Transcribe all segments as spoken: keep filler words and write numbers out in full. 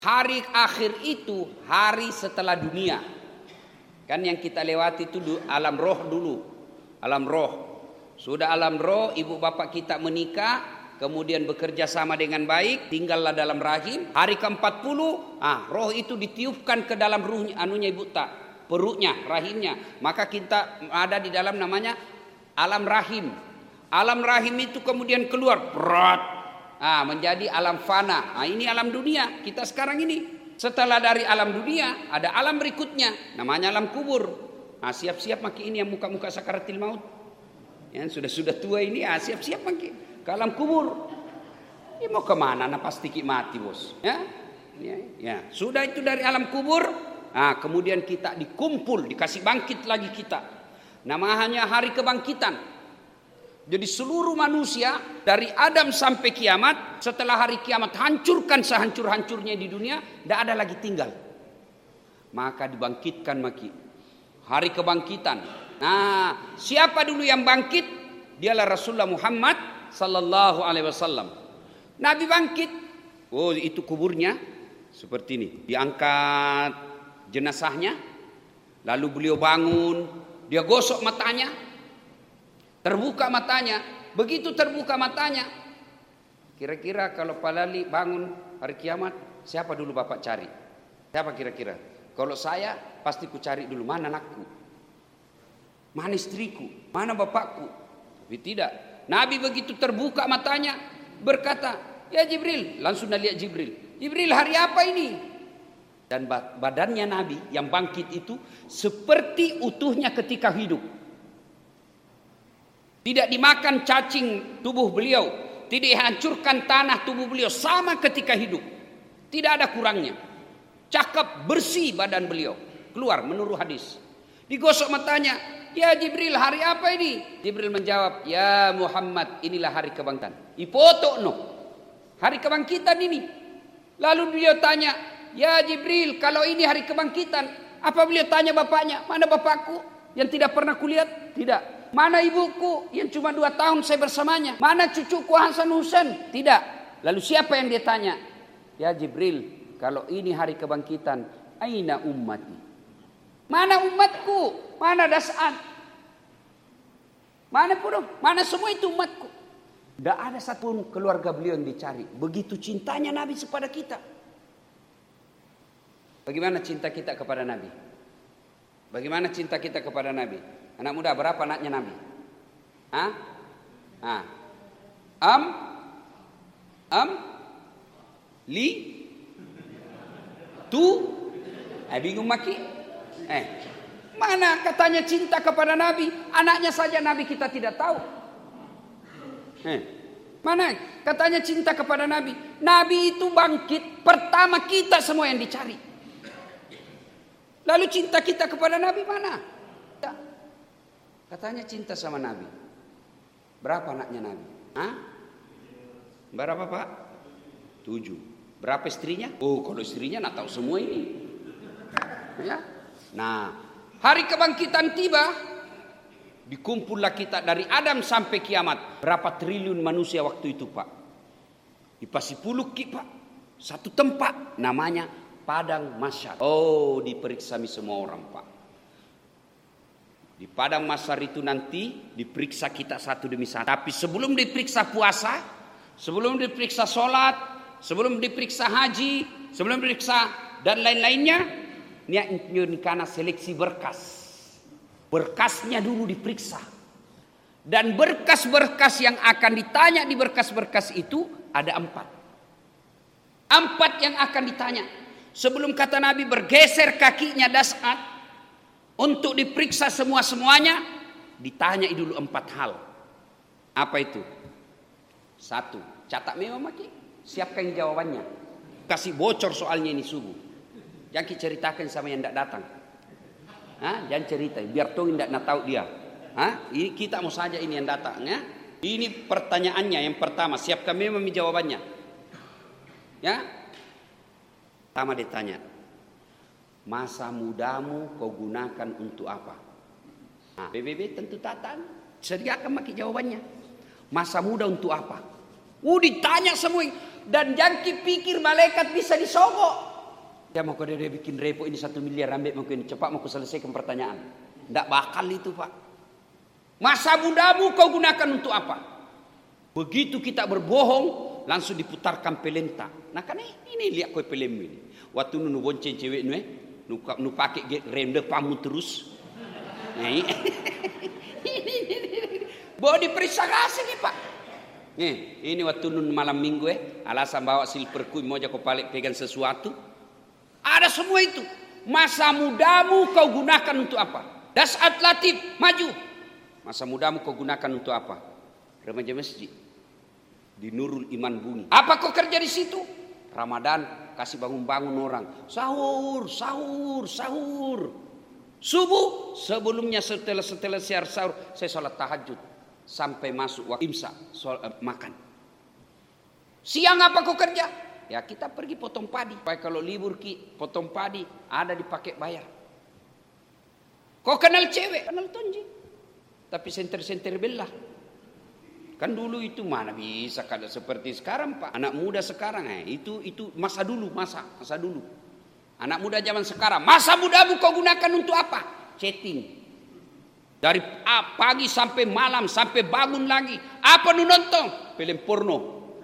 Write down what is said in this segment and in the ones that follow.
Hari akhir itu hari setelah dunia. Kan yang kita lewati itu alam roh dulu. Alam roh. Sudah alam roh, ibu bapak kita menikah, kemudian bekerja sama dengan baik, tinggallah dalam rahim. Hari ke empat puluh, ah, roh itu ditiupkan ke dalam ruhnya, anunya ibu tak, perutnya, rahimnya. Maka kita ada di dalam namanya alam rahim. Alam rahim itu kemudian keluar, berat. Ah, menjadi alam fana. Ah, ini alam dunia kita sekarang ini. Setelah dari alam dunia ada alam berikutnya, namanya alam kubur. Ah, siap-siap maki ini yang muka-muka sakaratil maut. Yang sudah-sudah tua ini, ah, siap-siap maki ke alam kubur. Ini mau kemana? Nah pasti ki mati bos. Ya, ya, ya. Sudah itu dari alam kubur. Ah, kemudian kita dikumpul, dikasih bangkit lagi kita. Namanya hari kebangkitan. Jadi seluruh manusia dari Adam sampai kiamat, setelah hari kiamat hancurkan sehancur-hancurnya di dunia, tidak ada lagi tinggal. Maka dibangkitkan maki. Hari kebangkitan. Nah, siapa dulu yang bangkit? Dialah Rasulullah Muhammad sallallahu alaihi wasallam. Nabi bangkit. Oh, itu kuburnya seperti ini. Diangkat jenazahnya, lalu beliau bangun, dia gosok matanya. Terbuka matanya, begitu terbuka matanya. Kira-kira kalau Palali bangun hari kiamat, siapa dulu bapak cari? Siapa kira-kira? Kalau saya pasti ku cari dulu, mana anakku? Mana istriku? Mana bapakku? Tapi tidak. Nabi begitu terbuka matanya, berkata, ya Jibril. Langsung lihat Jibril. Jibril, hari apa ini? Dan badannya Nabi yang bangkit itu seperti utuhnya ketika hidup. Tidak dimakan cacing tubuh beliau, tidak dihancurkan tanah tubuh beliau, sama ketika hidup. Tidak ada kurangnya. Cakep, bersih badan beliau. Keluar menurut hadis. Digosok matanya, ya Jibril, hari apa ini? Jibril menjawab, ya Muhammad, inilah hari kebangkitan. Ipoto no. Hari kebangkitan ini. Lalu beliau tanya, ya Jibril, kalau ini hari kebangkitan, apa beliau tanya bapaknya? Mana bapakku yang tidak pernah kulihat? Tidak. Mana ibuku yang cuma dua tahun saya bersamanya? Mana cucuku Hasan Husain? Tidak. Lalu siapa yang dia tanya? Ya Jibril, kalau ini hari kebangkitan, aina ummati? Mana umatku? Mana Das'an? Mana pun? Mana semua itu umatku? Tidak ada satu keluarga beliau yang dicari. Begitu cintanya Nabi kepada kita. Bagaimana cinta kita kepada Nabi? Bagaimana cinta kita kepada Nabi? Anak muda, berapa anaknya Nabi? Hah? Ah. Am? Am? Li? Tu? Eh, bingung maki? Eh, mana katanya cinta kepada Nabi? Anaknya saja Nabi kita tidak tahu. Eh, mana katanya cinta kepada Nabi? Nabi itu bangkit, pertama kita semua yang dicari. Lalu cinta kita kepada Nabi mana? Katanya cinta sama Nabi. Berapa anaknya Nabi? Hah? Berapa pak? Tujuh. Berapa istrinya? Oh, kalau istrinya nak tahu semua ini. Ya. Nah, hari kebangkitan tiba, dikumpullah kita dari Adam sampai kiamat. Berapa triliun manusia waktu itu pak? Di Pasipuluk pak. Satu tempat namanya Padang Mahsyar. Oh, diperiksa semua orang pak. Di Padang Mahsyar itu nanti diperiksa kita satu demi satu. Tapi sebelum diperiksa puasa, sebelum diperiksa sholat, sebelum diperiksa haji, sebelum diperiksa dan lain-lainnya, ini karena seleksi berkas. Berkasnya dulu diperiksa. Dan berkas-berkas yang akan ditanya di berkas-berkas itu ada empat. Empat yang akan ditanya. Sebelum kata Nabi bergeser kakinya Das'at, untuk diperiksa semua-semuanya, ditanya dulu empat hal. Apa itu? Satu, catat memang maki, siapkan jawabannya. Kasih bocor soalnya ini subuh. Jangan ceritakan sama yang tidak datang. Hah? Jangan cerita, biar tuh tidak nak tahu dia. Hah? Ini kita mau saja ini yang datang. Ya? Ini pertanyaannya yang pertama, siapkan memang jawabannya. Ya? Pertama ditanya, masa mudamu kau gunakan untuk apa? Nah, B B B tentu tatan. Sediakan maki jawabannya. Masa muda untuk apa? Uh, ditanya semua. Dan jangki pikir malaikat bisa disogok. Ya mau kau dia bikin repo ini satu miliar, ambil mau ini cepat mau kau selesaikan pertanyaan. Tidak bakal itu Pak. Masa mudamu kau gunakan untuk apa? Begitu kita berbohong, langsung diputarkan pelenta. Nah kan ini lihat kau pelem ini. Waktu nu bonceng cewek nu eh, nu, nu pakai rem depanmu terus. Nah, ini, bawa diperiksa kasih nih Pak. Nih, ini waktu nun malam minggu eh, alasan bawa silverku mau jago balik pegang sesuatu. Ada semua itu. Masa mudamu kau gunakan untuk apa? Dasat Latif, maju. Masa mudamu kau gunakan untuk apa? Remaja masjid. Di Nurul Iman Bumi. Apa kau kerja di situ? Ramadan kasih bangun-bangun orang. Sahur, sahur, sahur. Subuh sebelumnya setelah setelah siar sahur saya sholat tahajud sampai masuk waktu imsak sholat, makan. Siang apa kau kerja? Ya kita pergi potong padi. Supaya kalau libur ki potong padi ada dipakai bayar. Kau kenal cewek? Kenal tonji. Tapi senter-senter belah. Kan dulu itu mana bisa kada seperti sekarang Pak. Anak muda sekarang eh itu itu masa dulu, masa masa dulu. Anak muda zaman sekarang, masa mudamu kau gunakan untuk apa? Chatting. Dari pagi sampai malam sampai bangun lagi. Apa nu nonton? Film porno.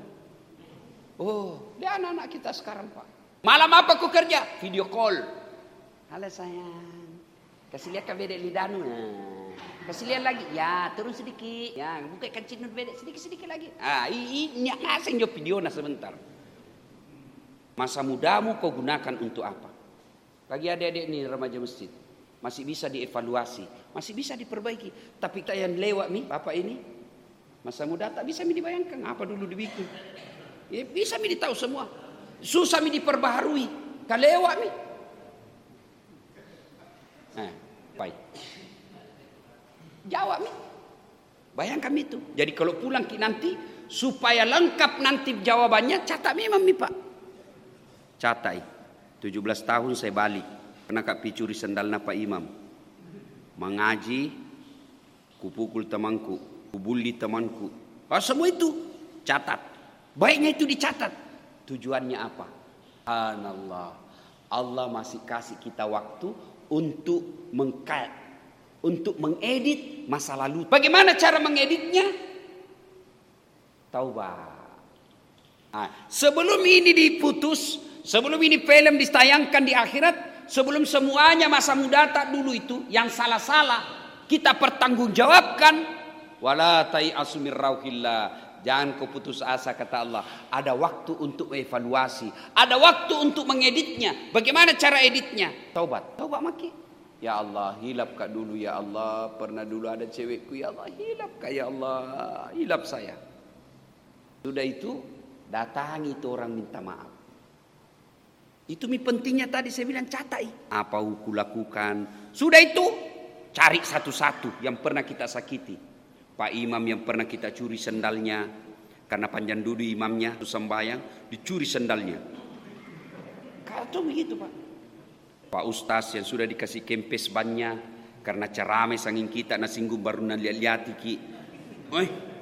Oh, dia anak-anak kita sekarang Pak. Malam apa kau kerja? Video call. Halo sayang. Kasih lihat kan bedek lidahmu. Nah. Kasih lihat lagi. Ya, turun sedikit. Ya, buka kancing nu bedek sedikit-sedikit lagi. Ah, ini asing jo video na sebentar. Masa mudamu kau gunakan untuk apa? Bagi adik-adik ini remaja masjid. Masih bisa dievaluasi. Masih bisa diperbaiki. Tapi kita yang lewat nih, Bapak ini. Masa muda tak bisa dibayangkan. Apa dulu dibikin. Ya, bisa mi ditahu semua. Susah mi diperbaharui. Kalewat mi. Nah, baik. Jawab mi. Bayangkan itu. Jadi kalau pulang nanti supaya lengkap nanti jawabannya catat memang mi Pak. Catat. tujuh belas tahun saya balik. Kena kak picuri sendal Pak Imam. Mengaji, kupukul temanku, kubuli temanku. Oh, semua itu catat. Baiknya itu dicatat. Tujuannya apa? Subhanallah. Allah masih kasih kita waktu untuk mengkat, untuk mengedit masa lalu. Bagaimana cara mengeditnya? Taubat. Nah, sebelum ini diputus, sebelum ini film ditayangkan di akhirat, sebelum semuanya masa muda tak dulu itu yang salah-salah kita pertanggungjawabkan. Wala tai'asu mir rauhillah. Jangan kau putus asa kata Allah. Ada waktu untuk evaluasi. Ada waktu untuk mengeditnya. Bagaimana cara editnya? Taubat. Taubat maki. Ya Allah, hilap kak dulu ya Allah. Pernah dulu ada cewekku ya Allah. Hilap kak ya Allah. Hilap saya. Sudah itu, datangi itu orang minta maaf. Itu mi pentingnya tadi saya bilang catai. Apa aku lakukan? Sudah itu, cari satu-satu yang pernah kita sakiti. Pak Imam yang pernah kita curi sendalnya. Karena panjang dulu imamnya, sembahyang, dicuri sendalnya. Kata begitu Pak. Pak Ustaz yang sudah dikasih kempes bannya. Karena cerame sanging kita nasinggung baru nalihat-lihat ki. Oi.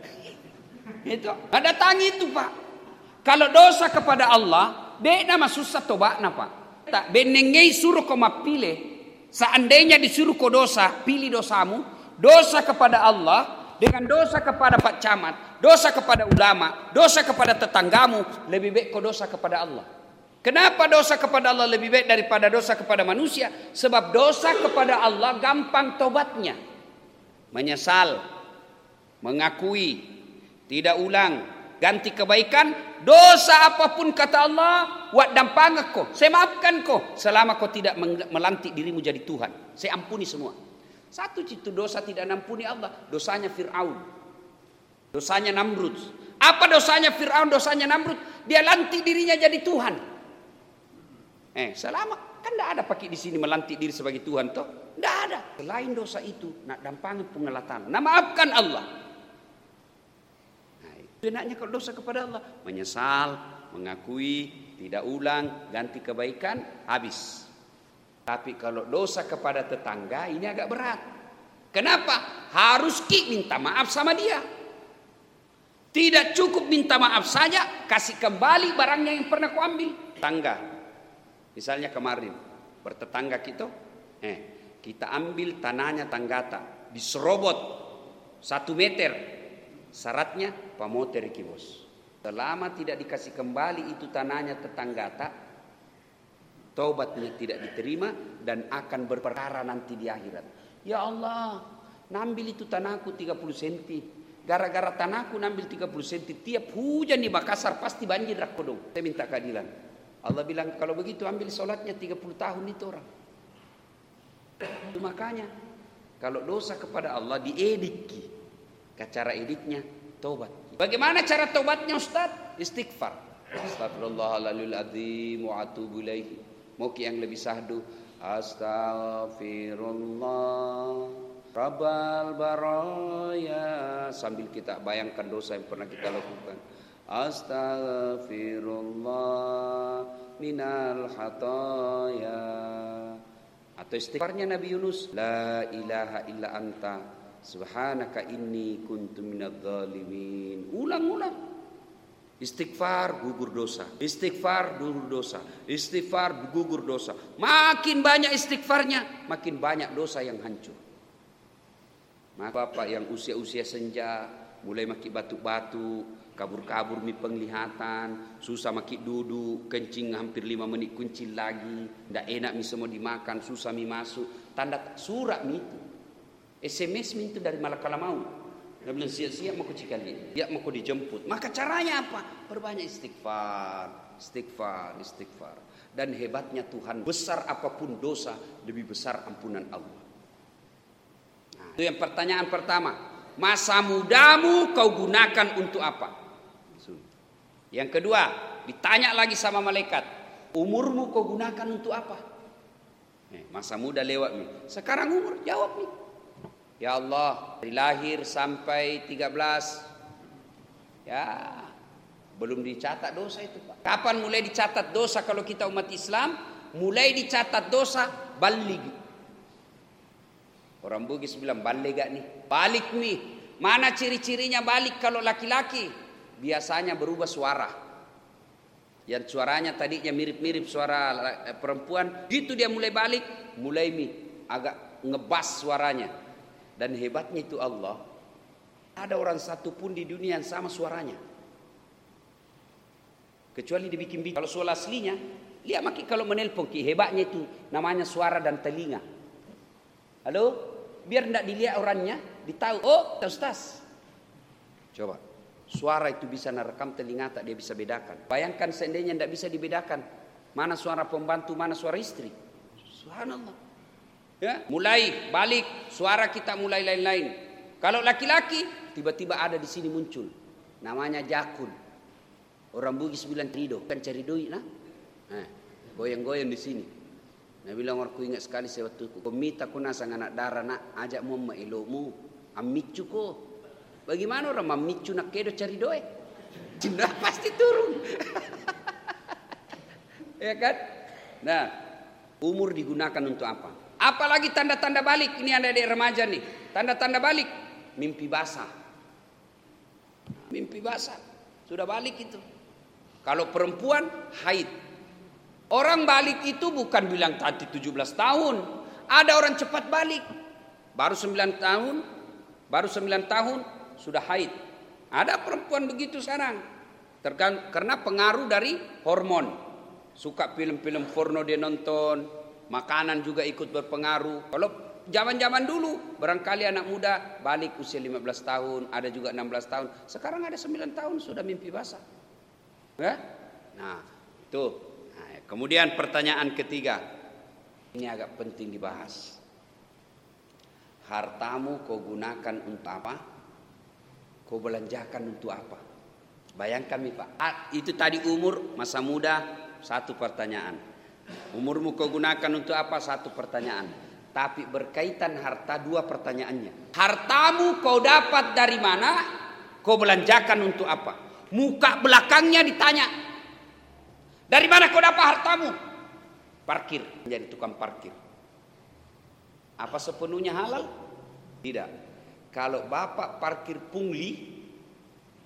Itu. Ada tangi itu Pak. Kalau dosa kepada Allah, dek nama susah tobat Pak. Tak benengei suruh kau pilih. Seandainya disuruh kau dosa, pilih dosamu. Dosa kepada Allah. Dengan dosa kepada Pak Camat, dosa kepada ulama, dosa kepada tetanggamu, lebih baik kau dosa kepada Allah. Kenapa dosa kepada Allah lebih baik daripada dosa kepada manusia? Sebab dosa kepada Allah gampang tobatnya. Menyesal, mengakui, tidak ulang, ganti kebaikan. Dosa apapun kata Allah, wak dampang kau, saya maafkan kau. Selama kau tidak melantik dirimu jadi Tuhan, saya ampuni semua. Satu itu dosa tidak nampuni Allah. Dosanya Fir'aun. Dosanya Namrud. Apa dosanya Fir'aun, dosanya Namrud? Dia lantik dirinya jadi Tuhan. Eh, selama kan tidak ada pakai di sini melantik diri sebagai Tuhan toh? Tidak ada. Selain dosa itu, nak dampangi pengelatan. Nah, maafkan Allah. Nah, itu enaknya kalau dosa kepada Allah. Menyesal, mengakui, tidak ulang, ganti kebaikan, habis. Tapi kalau dosa kepada tetangga ini agak berat. Kenapa? Harus ki minta maaf sama dia. Tidak cukup minta maaf saja, kasih kembali barangnya yang pernah kau ambil. Tangga. Misalnya kemarin bertetangga kita, eh kita ambil tanahnya Tanggata, diserobot satu meter, syaratnya pamoter iki bos. Selama tidak dikasih kembali itu tanahnya tetanggata, taubatnya tidak diterima dan akan berperkara nanti di akhirat. Ya Allah, nambil itu tanahku tiga puluh senti. Gara-gara tanahku nambil tiga puluh senti, tiap hujan di Makassar pasti banjir rakodong. Saya minta keadilan. Allah bilang kalau begitu ambil sholatnya tiga puluh tahun itu orang. Itu makanya kalau dosa kepada Allah diedit. Cara editnya taubat. Bagaimana cara taubatnya Ustaz? Istighfar. Astagfirullahaladzim wa atubu ilaihi. Mau yang lebih sahdu. Astaghfirullah Rabbal baraya, sambil kita bayangkan dosa yang pernah kita lakukan. Astaghfirullah minal khataya. Atau istighfarnya Nabi Yunus, la ilaha illa anta subhanaka inni kuntu minadz zalimin. Ulang-ulang. Istighfar gugur dosa, istighfar gugur dosa, istighfar gugur dosa. Makin banyak istighfarnya, makin banyak dosa yang hancur. Maka bapak yang usia-usia senja mulai maki batuk-batuk, kabur-kabur mi penglihatan, susah maki duduk, kencing hampir lima menit kuncil lagi, ndak enak mi semua dimakan, susah mi masuk, tanda surat mi itu, S M S mi itu dari Malakala Maut. Dia bilang siap-siap mau cikali, siap mau dijemput. Maka caranya apa? Perbanyak istighfar, istighfar, istighfar. Dan hebatnya Tuhan, besar apapun dosa, lebih besar ampunan Allah. Itu yang pertanyaan pertama. Masa mudamu kau gunakan untuk apa? Yang kedua, ditanya lagi sama malaikat. Umurmu kau gunakan untuk apa? Eh, masa muda lewat nih. Sekarang umur, jawab nih. Ya Allah, dari lahir sampai tiga belas. Ya, belum dicatat dosa itu Pak. Kapan mulai dicatat dosa kalau kita umat Islam? Mulai dicatat dosa, balik. Orang Bugis bilang balik gak nih? Balik nih. Mana ciri-cirinya balik kalau laki-laki? Biasanya berubah suara. Yang suaranya tadinya mirip-mirip suara perempuan, gitu dia mulai balik, mulai nih agak ngebas suaranya. Dan hebatnya itu Allah, ada orang satu pun di dunia yang sama suaranya. Kecuali dibikin-bikin. Kalau suara aslinya, lihat maki kalau menelpon ki, hebatnya itu namanya suara dan telinga. Halo? Biar tidak dilihat orangnya, ditahu. Oh, Ustaz. Coba, suara itu bisa merekam telinga tak dia bisa bedakan. Bayangkan seandainya tidak bisa dibedakan mana suara pembantu, mana suara istri. Subhanallah. Ya, mulai balik suara kita mulai lain-lain. Kalau laki-laki tiba-tiba ada di sini muncul, namanya jakun. Orang Bugis bilang rido, kan cari doi nah. Nah, goyang-goyang di sini. Nah bilang aku ingat sekali saya waktu itu. Komita ku nasang anak darah nak ajak mau mailomu, amicu ko. Bagaimana orang mamicu nak kedo cari doe? Cina pasti turun. Ya kan? Nah, umur digunakan untuk apa? Apalagi tanda-tanda balik. Ini ada di remaja nih. Tanda-tanda balik, mimpi basah. Mimpi basah. Sudah balik itu. Kalau perempuan haid. Orang balik itu bukan bilang tadi tujuh belas tahun. Ada orang cepat balik. Baru sembilan tahun, baru sembilan tahun sudah haid. Ada perempuan begitu sekarang. Tergan, karena pengaruh dari hormon. Suka film-film porno dia nonton, makanan juga ikut berpengaruh. Kalau zaman-zaman dulu barangkali anak muda balik usia lima belas tahun, ada juga enam belas tahun. Sekarang ada sembilan tahun sudah mimpi basah. Ya? Nah, itu. Kemudian pertanyaan ketiga, ini agak penting dibahas. Hartamu kau gunakan untuk apa? Kau belanjakan untuk apa? Bayangkan nih Pak, ah, itu tadi umur, masa muda, satu pertanyaan. Umurmu kau gunakan untuk apa? Satu pertanyaan. Tapi berkaitan harta, dua pertanyaannya. Hartamu kau dapat dari mana? Kau belanjakan untuk apa? Muka belakangnya ditanya. Dari mana kau dapat hartamu? Parkir, menjadi tukang parkir. Apa sepenuhnya halal? Tidak. Kalau bapak parkir pungli,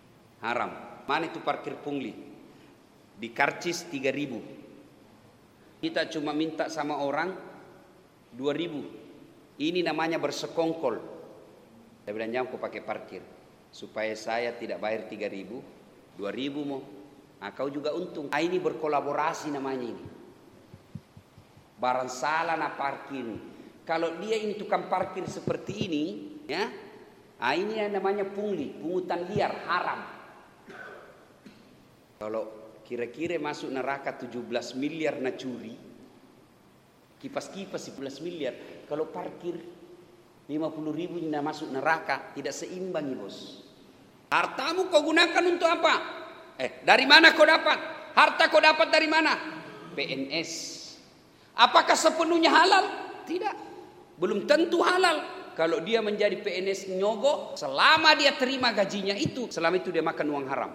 haram. Mana itu parkir pungli? Di karcis tiga ribu. Kita cuma minta sama orang dua ribu. Ini namanya bersekongkol. Saya bilang jangan kau pakai parkir. Supaya saya tidak bayar tiga ribu, dua ribu mau. Nah, kau juga untung. Nah, ini berkolaborasi namanya ini. Barang salah na parkir. Kalau dia ini tukang parkir seperti ini, ya, nah ini yang namanya pungli, pungutan liar, haram. Kalau kira-kira masuk neraka tujuh belas miliar na curi, kipas-kipas sebelas miliar. Kalau parkir lima puluh ribu na masuk neraka, tidak seimbang ya bos. Hartamu kau gunakan untuk apa? Eh, dari mana kau dapat? Harta kau dapat dari mana? P N S. Apakah sepenuhnya halal? Tidak. Belum tentu halal. Kalau dia menjadi P N S nyogok, selama dia terima gajinya itu, selama itu dia makan uang haram.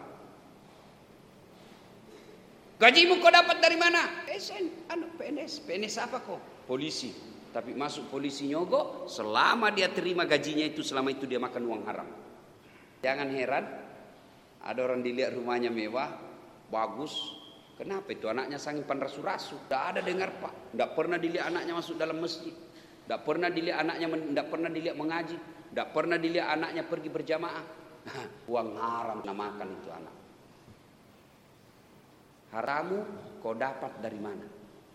Gajimu kau dapat dari mana? P S N, anu P N S. P N S apa kau? Polisi. Tapi masuk polisi nyogok, selama dia terima gajinya itu, selama itu dia makan uang haram. Jangan heran, ada orang dilihat rumahnya mewah, bagus. Kenapa itu anaknya sangat panrasu-rasu? Tidak ada dengar pak. Tidak pernah dilihat anaknya masuk dalam masjid. Tidak pernah dilihat anaknya, tidak pernah dilihat mengaji. Tidak pernah dilihat anaknya pergi berjamaah. Uang haram namakan itu anak. Haramu kau dapat dari mana?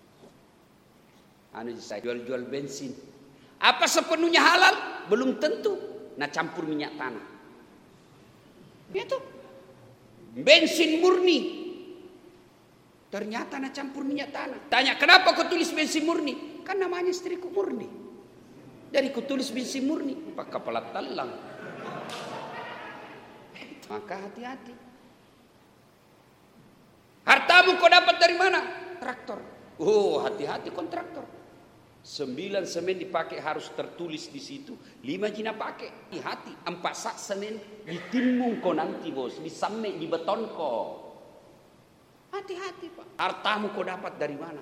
Anu saya jual-jual bensin. Apa sepenuhnya halal? Belum tentu. Nah campur minyak tanah. Itu bensin murni. Ternyata nak campur minyak tanah. Tanya kenapa kau tulis bensin murni? Kan namanya istriku murni. Jadi kau tulis bensin murni. Pak kepala talang. Maka hati-hati. Hartamu kau dapat dari mana? Traktor. Oh hati-hati kontraktor. Sembilan semen dipakai harus tertulis di situ. Lima jina pakai. Hati. Empat sak semen ditimbung kau nanti bos. Disamek di beton kau. Hati-hati pak. Hartamu kau dapat dari mana?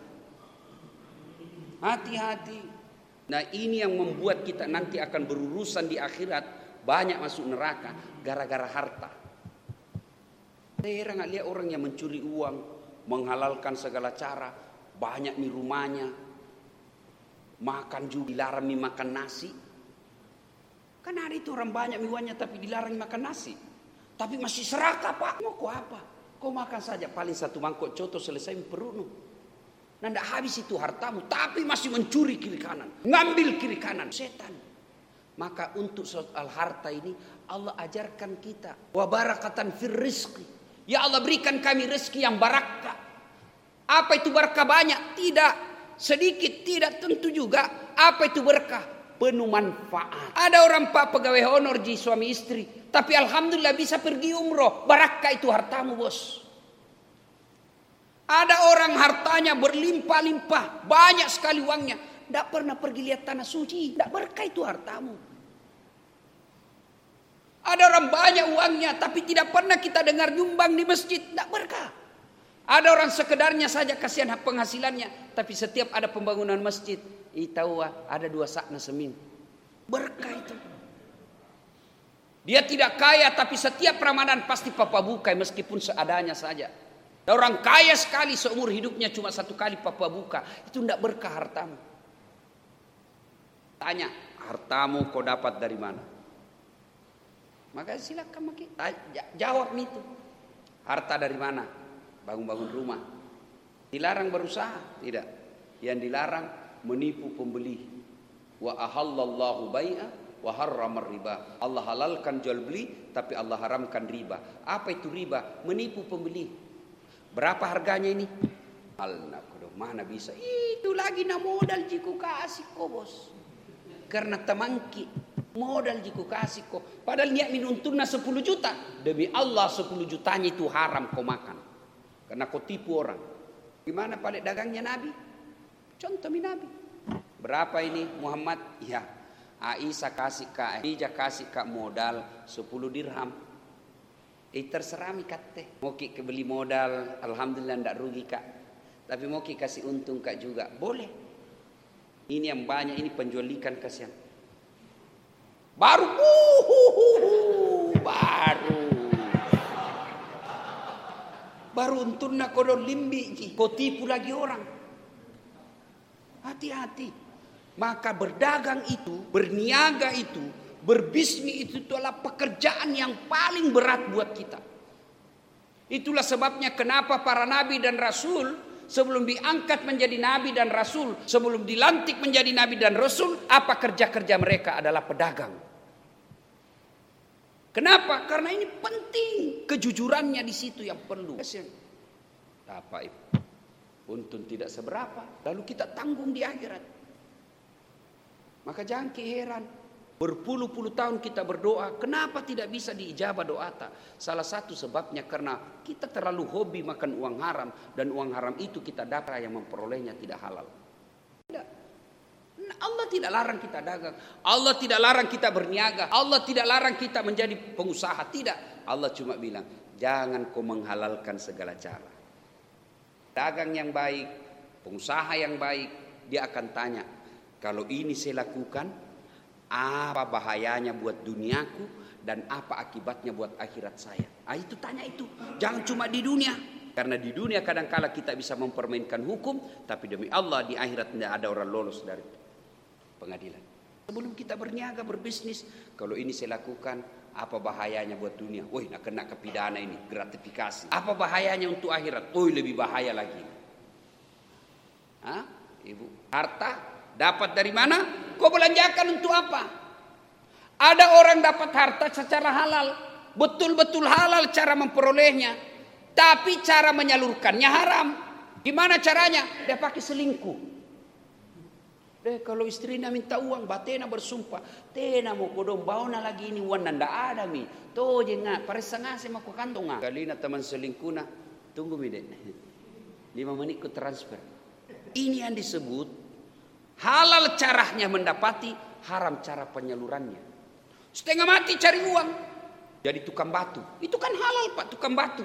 Hati-hati. Nah ini yang membuat kita nanti akan berurusan di akhirat. Banyak masuk neraka. Gara-gara harta. Saya nggak lihat orang yang mencuri uang. Menghalalkan segala cara. Banyak nih rumahnya. Makan juga dilarang mie makan nasi. Kan ada itu orang banyak mie uangnya tapi dilarang makan nasi. Tapi masih serakah pak. Mau kau apa? Kau makan saja paling satu mangkok coto selesai perut. Nah tidak habis itu hartamu. Tapi masih mencuri kiri kanan. Ngambil kiri kanan. Setan. Maka untuk soal harta ini Allah ajarkan kita. Wa barakatan fir rizqi. Ya Allah berikan kami rezeki yang barakah. Apa itu berkah banyak? Tidak. Sedikit. Tidak tentu juga. Apa itu berkah? Penuh manfaat. Ada orang pak pegawai honor di suami istri. Tapi alhamdulillah bisa pergi umroh. Barakah itu hartamu bos. Ada orang hartanya berlimpah-limpah. Banyak sekali uangnya. Tidak pernah pergi lihat tanah suci. Tidak berkah itu hartamu. Ada orang banyak uangnya. Tapi tidak pernah kita dengar nyumbang di masjid. Tidak berkah. Ada orang sekedarnya saja kasihan penghasilannya. Tapi setiap ada pembangunan masjid. Tahu ada dua sakna semin. Berkah itu. Dia tidak kaya tapi setiap Ramadan pasti papa buka meskipun seadanya saja. Ada orang kaya sekali seumur hidupnya cuma satu kali papa buka. Itu tidak berkah hartamu. Tanya, hartamu kau dapat dari mana? Maka silakan maki. Jawab itu. Harta dari mana? Bangun-bangun rumah. Dilarang berusaha? Tidak. Yang dilarang menipu pembeli. Wa ahallallahu bai'a wa harramar riba. Allah halalkan jual beli tapi Allah haramkan riba. Apa itu riba? Menipu pembeli. Berapa harganya ini? Alna kudu mana bisa? Itu lagi na modal jiku kasih ko bos. Karena temangki modal jiku kasih ko. Padahal niat min untungna sepuluh juta. Demi Allah sepuluh jutanya itu haram kau makan. Karena kau tipu orang. Gimana paling dagangnya Nabi? Contoh mi Nabi. Berapa ini Muhammad? Ya. Aisyah kasih kak, Khadijah kasih kak modal sepuluh dirham. Eh terserah mi kate. Mau ki beli modal, alhamdulillah ndak rugi kak. Tapi mau ki kasih untung kak juga, boleh. Ini yang banyak ini penjual ikan kasihan. Baru, uh, baru. Baru untungnya kodon limbi, kau tipu lagi orang. Hati-hati. Maka berdagang itu, berniaga itu, berbisnis itu, itu adalah pekerjaan yang paling berat buat kita. Itulah sebabnya kenapa para nabi dan rasul sebelum diangkat menjadi nabi dan rasul, sebelum dilantik menjadi nabi dan rasul, apa kerja-kerja mereka adalah pedagang. Kenapa? Karena ini penting, kejujurannya di situ yang perlu. Apa itu? Untung tidak seberapa, lalu kita tanggung di akhirat. Maka jangan keheran, berpuluh-puluh tahun kita berdoa, kenapa tidak bisa diijabah doa ta? Salah satu sebabnya karena kita terlalu hobi makan uang haram, dan uang haram itu kita dapat yang memperolehnya tidak halal. Tidak. Allah tidak larang kita dagang, Allah tidak larang kita berniaga, Allah tidak larang kita menjadi pengusaha, tidak. Allah cuma bilang, jangan kau menghalalkan segala cara. Dagang yang baik, pengusaha yang baik, dia akan tanya, kalau ini saya lakukan, apa bahayanya buat duniaku dan apa akibatnya buat akhirat saya? Ah, itu tanya itu. Jangan cuma di dunia. Karena di dunia kadang-kala kita bisa mempermainkan hukum, tapi demi Allah di akhirat tidak ada orang lolos dari pengadilan. Sebelum kita berniaga, berbisnis, kalau ini saya lakukan, apa bahayanya buat dunia? Woi, nak kena kepidana ini, gratifikasi. Apa bahayanya untuk akhirat? Woi, lebih bahaya lagi. Hah? Ibu, harta dapat dari mana? Kau belanjakan untuk apa? Ada orang dapat harta secara halal, betul-betul halal cara memperolehnya, tapi cara menyalurkannya haram. Gimana caranya? Dia pakai selingkuh. Deh, kalau istrinya minta uang, batena bersumpah, tena mau kodong bauna lagi ini uang nanda ada mi. Toh jenga, paresa ngase mau kantong. Kalina teman selingkuhna, tunggu mi deh. Lima menit ku transfer. Ini yang disebut halal caranya mendapati, haram cara penyalurannya. Setengah mati cari uang, jadi tukang batu. Itu kan halal Pak, tukang batu.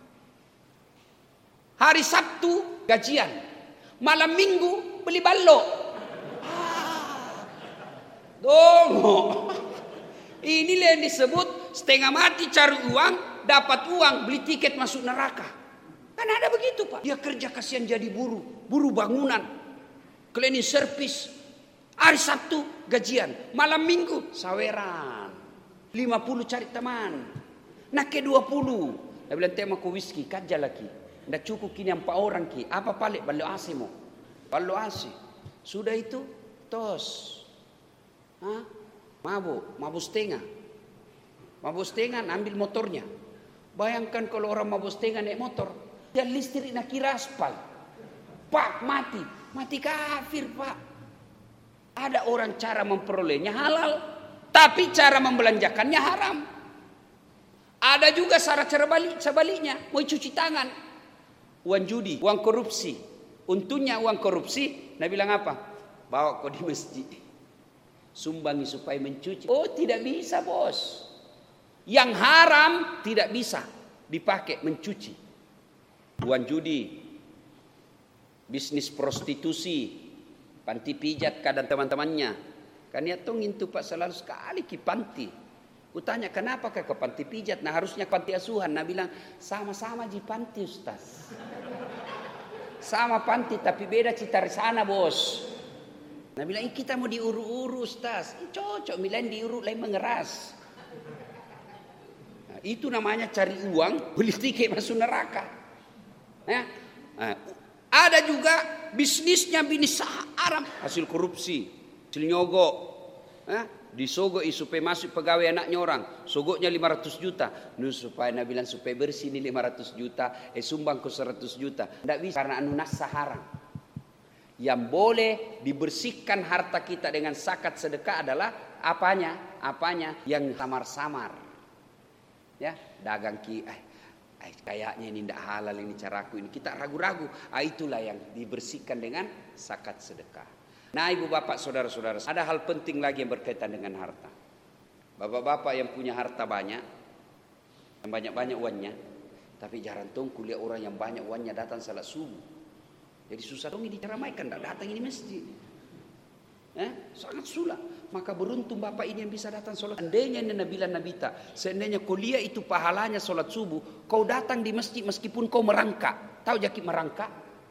Hari Sabtu gajian, malam Minggu beli ballo. Ah, dongo. Inilah yang disebut setengah mati cari uang, dapat uang, beli tiket masuk neraka. Kan ada begitu Pak. Dia kerja kasihan jadi buruh, buruh bangunan, cleaning service. Hari Sabtu gajian, malam Minggu saweran. lima puluh cari teman. Nak ke dua puluh. Dia bilang tema ku whisky kaja lagi. Ndak cukup kini empat orang ki. Apa paling ballo ase mo? Ballo ase. Sudah itu tos. Hah? Mabuk, mabuk setengah. Mabuk setengah ambil motornya. Bayangkan kalau orang mabuk setengah naik motor, dan listrik nak kira aspal. Pak mati. Mati kafir Pak. Ada orang cara memperolehnya halal, tapi cara membelanjakannya haram. Ada juga cara-cara balik, sebaliknya, mau cuci tangan, uang judi, uang korupsi. Untungnya uang korupsi, Nabi bilang apa? Bawa kau di masjid, sumbangi supaya mencuci. Oh tidak bisa bos. Yang haram tidak bisa dipakai mencuci. Uang judi, bisnis prostitusi, panti pijat kadang teman-temannya. Kan ya tungin tuh Pak selalu sekali ki panti. Kutanya kenapa ke panti pijat? Nah harusnya panti asuhan. Nah bilang sama-sama di panti Ustaz. Sama panti tapi beda cita sana bos. Nah bilang kita mau diuru-uru Ustaz. Cocok milain diuru lain mengeras. Nah, itu namanya cari uang, beli tiket masuk neraka. Nah, nah, ada juga bisnisnya bisnis haram, hasil korupsi, hasil nyogok. Eh, disogok supaya masuk pegawai anaknya orang, sogoknya lima ratus juta. Nu supaya Nabi bilang supaya bersih ini lima ratus juta, eh sumbang ke seratus juta. Tidak bisa karena anu nas haram. Yang boleh dibersihkan harta kita dengan zakat sedekah adalah apanya? Apanya? Yang samar-samar. Ya, dagang ki eh Eh, kayaknya ini tidak halal ini caraku ini, kita ragu-ragu. Ah, itulah yang dibersihkan dengan zakat sedekah. Nah ibu bapak saudara-saudara, ada hal penting lagi yang berkaitan dengan harta. Bapak-bapak yang punya harta banyak, yang banyak-banyak uangnya, tapi jarang tong kuliah orang yang banyak uangnya datang salat subuh. Jadi susah dong ini diramaikan, tidak datang ini masjid. Eh, sangat sulit. Maka beruntung bapak ini yang bisa datang sholat. Seandainya Nabi Nabi tak, seandainya kuliah itu pahalanya sholat subuh, kau datang di masjid meskipun kau merangkak. Tahu jakit merangkak?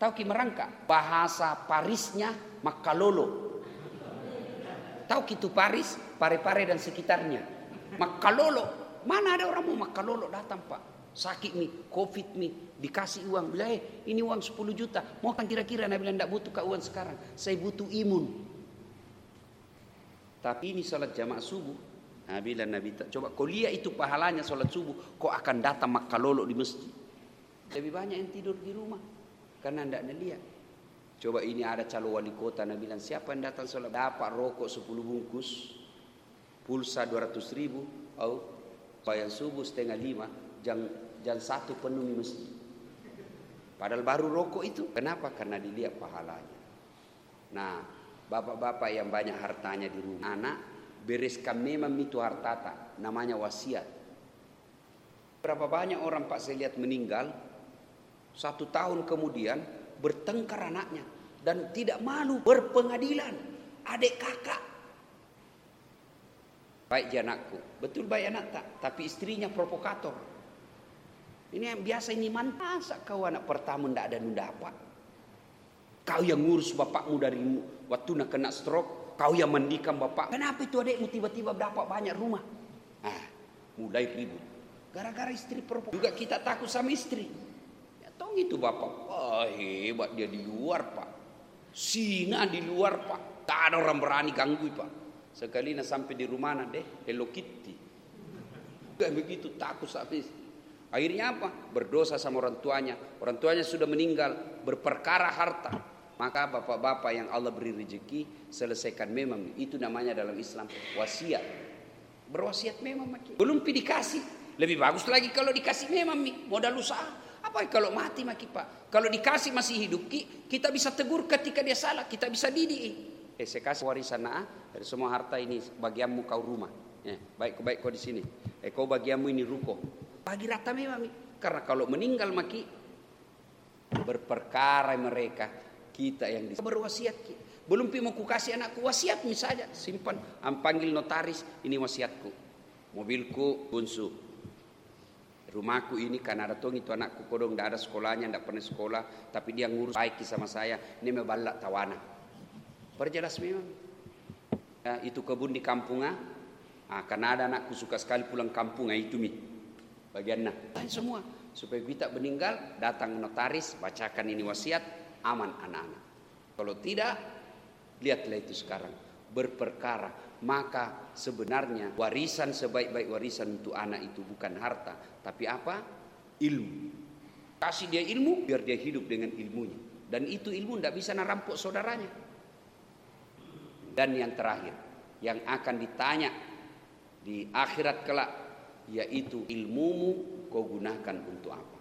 Tahu ki merangka? Bahasa Parisnya makalolo. Tahu gitu Paris, Pare-Pare dan sekitarnya. Makalolo. Mana ada orang mau makalolo datang Pak. Sakit mi, covid mi, dikasih uang. Bilang, eh ini uang sepuluh juta. Mau kan kira-kira? Nabi bilang, tidak butuh ke uang sekarang. Saya butuh imun. Tapi ini sholat jamaah subuh. Nabi bilang, Nabi coba kau lihat itu pahalanya sholat subuh. Kau akan datang makalolo di masjid. Lebih banyak yang tidur di rumah. Karena tidak ada lihat. Coba ini ada calon wali kota. Nabi bilang, siapa yang datang sholat? Dapat rokok sepuluh bungkus. Pulsa dua ratus ribu. Oh, bayar subuh setengah lima. Jam, jam satu penuh di masjid. Padahal baru rokok itu. Kenapa? Karena dilihat pahalanya. Nah, bapak-bapak yang banyak hartanya di rumah. Anak, bereskan memang itu hartata. Namanya wasiat. Berapa banyak orang Pak saya lihat meninggal. Satu tahun kemudian bertengkar anaknya. Dan tidak malu berpengadilan. Adik kakak. Baik dia anakku. Betul baik anak tak. Tapi istrinya provokator. Ini yang biasa ini masa kau anak pertama ndak ada nunda apa. Kau yang ngurus bapakmu dari waktu nak kena stroke. Kau yang mandikan bapak. Kenapa itu adikmu tiba-tiba dapat banyak rumah? Ah, mulai ribut. Gara-gara istri perempuan. Juga kita takut sama istri. Ya tong itu bapak. Wah hebat dia di luar Pak. Singa di luar Pak. Tak ada orang berani ganggu Pak. Sekali nak sampai di rumah nak deh Hello Kitty. Kayak begitu takut sama istri. Akhirnya apa? Berdosa sama orang tuanya. Orang tuanya sudah meninggal. Berperkara harta. Maka bapak-bapak yang Allah beri rezeki, selesaikan memang. Itu namanya dalam Islam wasiat. Berwasiat memang maki. Belum pi dikasih. Lebih bagus lagi kalau dikasih memang mi. Modal usaha. Apa kalau mati maki Pak? Kalau dikasih masih hidup ki, kita bisa tegur ketika dia salah. Kita bisa didik. Eh saya kasih warisan nah, dari semua harta ini bagianmu kau rumah. Eh, baik baik kau di sini. Eh kau bagianmu ini ruko. Bagi rata memang. Karena kalau meninggal maki berperkara mereka, kita yang bisa berwasiat. Belum pi mau ku kasih anakku wasiat misalnya, simpan, am panggil notaris, ini wasiatku. Mobilku bunsu. Rumahku ini kan ada tong itu anakku kodong tidak ada sekolahnya, tidak pernah sekolah, tapi dia ngurus baik sama saya. Ini mebalak tawana. Perjelas memang. Ya, itu kebun di kampung ah. Ah, karena ada anakku suka sekali pulang kampung ah, itu mi. Bagiannya semua supaya kita meninggal datang notaris bacakan ini wasiat aman anak-anak. Kalau tidak lihatlah itu sekarang berperkara. Maka sebenarnya warisan sebaik-baik warisan untuk anak itu bukan harta tapi apa? Ilmu. Kasih dia ilmu biar dia hidup dengan ilmunya. Dan itu ilmu tidak bisa narampok saudaranya. Dan yang terakhir yang akan ditanya di akhirat kelak, yaitu ilmumu kau gunakan untuk apa?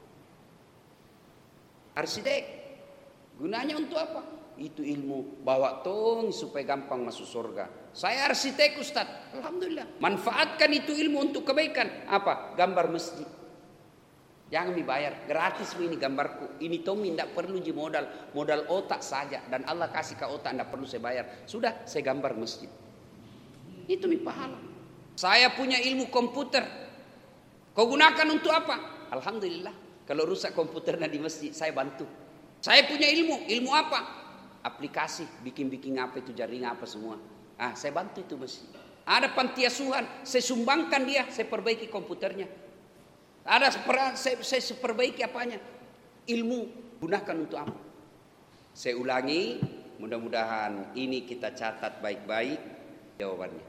Arsitek gunanya untuk apa? Itu ilmu bawa tong supaya gampang masuk surga. Saya arsitek Ustaz. Alhamdulillah. Manfaatkan itu ilmu untuk kebaikan. Apa? Gambar masjid. Jangan dibayar. Gratis ini gambarku. Ini tong tidak perlu di modal. Modal otak saja. Dan Allah kasih ke otak tidak perlu saya bayar. Sudah saya gambar masjid. Itu mi pahala. Saya punya ilmu komputer. Kau gunakan untuk apa? Alhamdulillah. Kalau rusak komputernya di masjid, saya bantu. Saya punya ilmu. Ilmu apa? Aplikasi. Bikin-bikin apa itu, jaringan apa semua. Ah, saya bantu itu masjid. Ada panti asuhan. Saya sumbangkan dia. Saya perbaiki komputernya. Ada saya, saya perbaiki apanya. Ilmu. Gunakan untuk apa? Saya ulangi. Mudah-mudahan ini kita catat baik-baik. Jawabannya.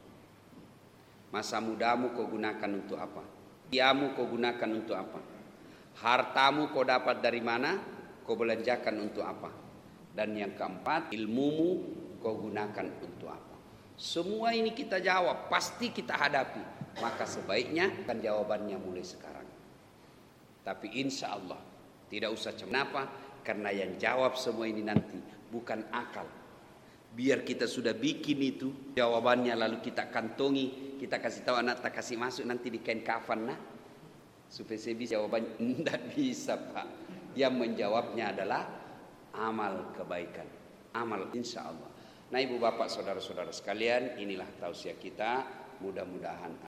Masa mudamu kau gunakan untuk apa? Diamu kau gunakan untuk apa? Hartamu kau dapat dari mana? Kau belanjakan untuk apa? Dan yang keempat, ilmumu kau gunakan untuk apa? Semua ini kita jawab, pasti kita hadapi. Maka sebaiknya kan jawabannya mulai sekarang. Tapi insya Allah tidak usah kenapa? Karena yang jawab semua ini nanti bukan akal. Biar kita sudah bikin itu jawabannya lalu kita kantongi, kita kasih tahu anak tak kasih masuk nanti di kain kafan nah. Supaya saya bisa jawabannya tidak bisa Pak. Yang menjawabnya adalah amal kebaikan, amal insya Allah. Nah ibu bapak saudara-saudara sekalian, inilah tausiah kita. Mudah-mudahan